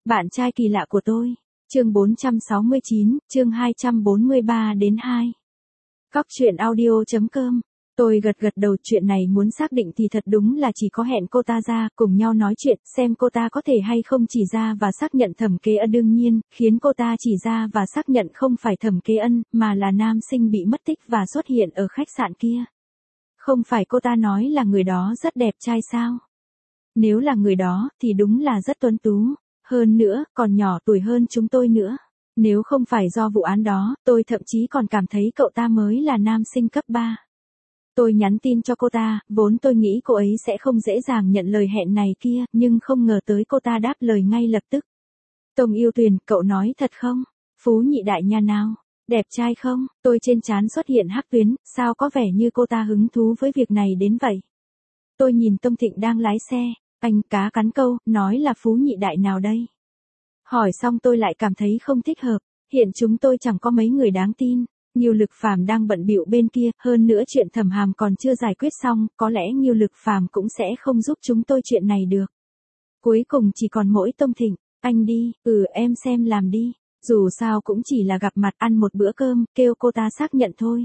Bạn trai kỳ lạ của tôi. Chương 469, chương 243 đến 2. Cóc truyện audio.com. Tôi gật đầu, chuyện này muốn xác định thì thật đúng là chỉ có hẹn cô ta ra, cùng nhau nói chuyện, xem cô ta có thể hay không chỉ ra và xác nhận Thẩm Kế Ân. Đương nhiên, khiến cô ta chỉ ra và xác nhận không phải Thẩm Kế Ân, mà là nam sinh bị mất tích và xuất hiện ở khách sạn kia. Không phải cô ta nói là người đó rất đẹp trai sao? Nếu là người đó, thì đúng là rất tuấn tú. Hơn nữa, còn nhỏ tuổi hơn chúng tôi nữa. Nếu không phải do vụ án đó, tôi thậm chí còn cảm thấy cậu ta mới là nam sinh cấp 3. Tôi nhắn tin cho cô ta, vốn tôi nghĩ cô ấy sẽ không dễ dàng nhận lời hẹn này kia, nhưng không ngờ tới cô ta đáp lời ngay lập tức. Tông Yêu Tuyền, cậu nói thật không? Phú nhị đại nhà nào? Đẹp trai không? Tôi trên trán xuất hiện hắc tuyến, sao có vẻ như cô ta hứng thú với việc này đến vậy? Tôi nhìn Tông Thịnh đang lái xe, anh cá cắn câu, nói là Phú nhị đại nào đây? Hỏi xong tôi lại cảm thấy không thích hợp, hiện chúng tôi chẳng có mấy người đáng tin. Ngưu Lực Phàm đang bận bịu bên kia, hơn nữa chuyện Thẩm Hàm còn chưa giải quyết xong, có lẽ Ngưu Lực Phàm cũng sẽ không giúp chúng tôi chuyện này được. Cuối cùng chỉ còn mỗi Tông Thịnh, anh đi, em xem làm đi, dù sao cũng chỉ là gặp mặt ăn một bữa cơm, kêu cô ta xác nhận thôi.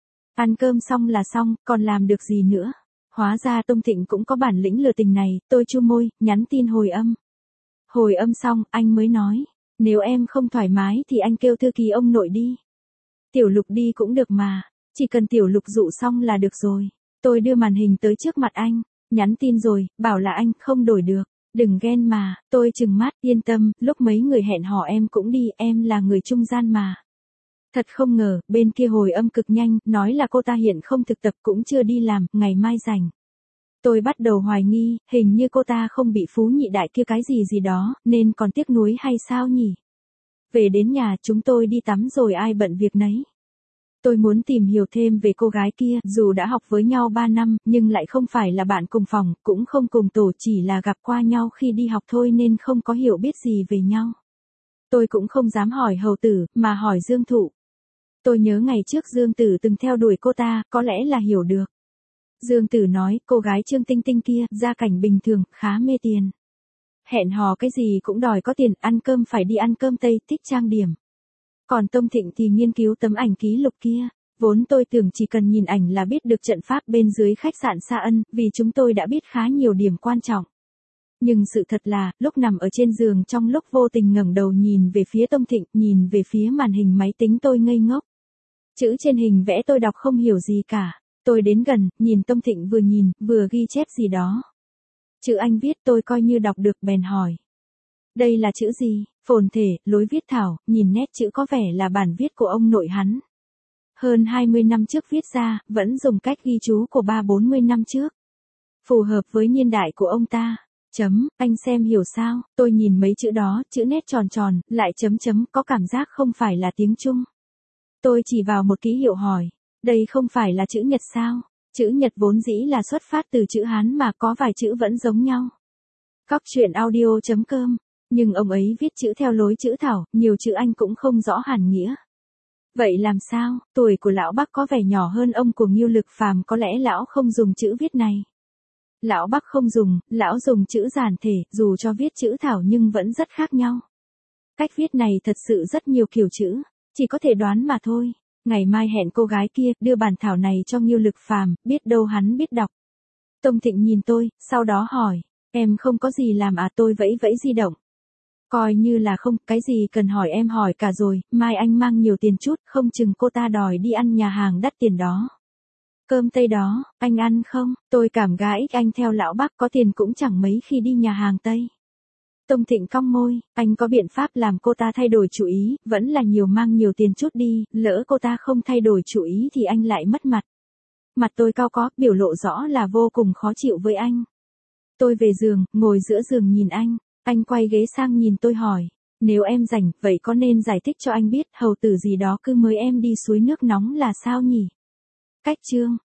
Ăn cơm xong là xong, còn làm được gì nữa. Hóa ra Tông Thịnh cũng có bản lĩnh lừa tình này, tôi chu môi, nhắn tin hồi âm. Hồi âm xong, anh mới nói, nếu em không thoải mái thì anh kêu thư ký ông nội đi. Tiểu Lục đi cũng được mà, chỉ cần Tiểu Lục dụ xong là được rồi. Tôi đưa màn hình tới trước mặt anh, nhắn tin rồi, bảo là anh không đổi được, đừng ghen mà, tôi trừng mắt, yên tâm, lúc mấy người hẹn hò em cũng đi, em là người trung gian mà. Thật không ngờ, bên kia hồi âm cực nhanh, nói là cô ta hiện không thực tập cũng chưa đi làm, ngày mai rảnh. Tôi bắt đầu hoài nghi, hình như cô ta không bị Phú nhị đại kia cái gì đó, nên còn tiếc nuối hay sao nhỉ? Về đến nhà chúng tôi đi tắm rồi ai bận việc nấy. Tôi muốn tìm hiểu thêm về cô gái kia, dù đã học với nhau 3 năm, nhưng lại không phải là bạn cùng phòng, cũng không cùng tổ, chỉ là gặp qua nhau khi đi học thôi nên không có hiểu biết gì về nhau. Tôi cũng không dám hỏi Hầu Tử, mà hỏi Dương Thụ. Tôi nhớ ngày trước Dương Tử từng theo đuổi cô ta, có lẽ là hiểu được. Dương Tử nói, cô gái Trương Tinh Tinh kia, gia cảnh bình thường, khá mê tiền. Hẹn hò cái gì cũng đòi có tiền, ăn cơm phải đi ăn cơm Tây, thích trang điểm. Còn Tông Thịnh thì nghiên cứu tấm ảnh ký lục kia. Vốn tôi tưởng chỉ cần nhìn ảnh là biết được trận pháp bên dưới khách sạn Sa Ân, vì chúng tôi đã biết khá nhiều điểm quan trọng. Nhưng sự thật là, lúc nằm ở trên giường trong lúc vô tình ngẩng đầu nhìn về phía Tông Thịnh, nhìn về phía màn hình máy tính tôi ngây ngốc. Chữ trên hình vẽ tôi đọc không hiểu gì cả. Tôi đến gần, nhìn Tông Thịnh vừa nhìn, vừa ghi chép gì đó. Chữ anh viết tôi coi như đọc được bèn hỏi. Đây là chữ gì? Phồn thể, lối viết thảo, nhìn nét chữ có vẻ là bản viết của ông nội hắn. Hơn 20 năm trước viết ra, vẫn dùng cách ghi chú của 30-40 năm trước. Phù hợp với niên đại của ông ta. Anh xem hiểu sao? Tôi nhìn mấy chữ đó, chữ nét tròn tròn, lại chấm, có cảm giác không phải là tiếng Trung. Tôi chỉ vào một ký hiệu hỏi. Đây không phải là chữ Nhật sao? Chữ Nhật vốn dĩ là xuất phát từ chữ Hán mà có vài chữ vẫn giống nhau. Cóc truyện audio.com. Nhưng ông ấy viết chữ theo lối chữ thảo, nhiều chữ Anh cũng không rõ hàm nghĩa. Vậy làm sao? Tuổi của lão Bắc có vẻ nhỏ hơn ông của Ngưu Lực Phàm, có lẽ lão không dùng chữ viết này. Lão Bắc không dùng, lão dùng chữ giản thể, dù cho viết chữ thảo nhưng vẫn rất khác nhau. Cách viết này thật sự rất nhiều kiểu chữ, chỉ có thể đoán mà thôi. Ngày mai hẹn cô gái kia, đưa bản thảo này cho Ngưu Lực Phàm, biết đâu hắn biết đọc. Tông Thịnh nhìn tôi, sau đó hỏi, em không có gì làm à? Tôi vẫy di động. Coi như là không, cái gì cần hỏi em hỏi cả rồi, mai anh mang nhiều tiền chút, không chừng cô ta đòi đi ăn nhà hàng đắt tiền đó. Cơm Tây đó, anh ăn không? Tôi cảm gái anh theo lão Bắc có tiền cũng chẳng mấy khi đi nhà hàng Tây. Tông Thịnh cong môi, anh có biện pháp làm cô ta thay đổi chủ ý, vẫn là mang nhiều tiền chút đi, lỡ cô ta không thay đổi chủ ý thì anh lại mất mặt. Mặt tôi cau có, biểu lộ rõ là vô cùng khó chịu với anh. Tôi về giường, ngồi giữa giường nhìn anh quay ghế sang nhìn tôi hỏi, nếu em rảnh, vậy có nên giải thích cho anh biết, Hầu Tử gì đó cứ mới em đi suối nước nóng là sao nhỉ? Cách chương,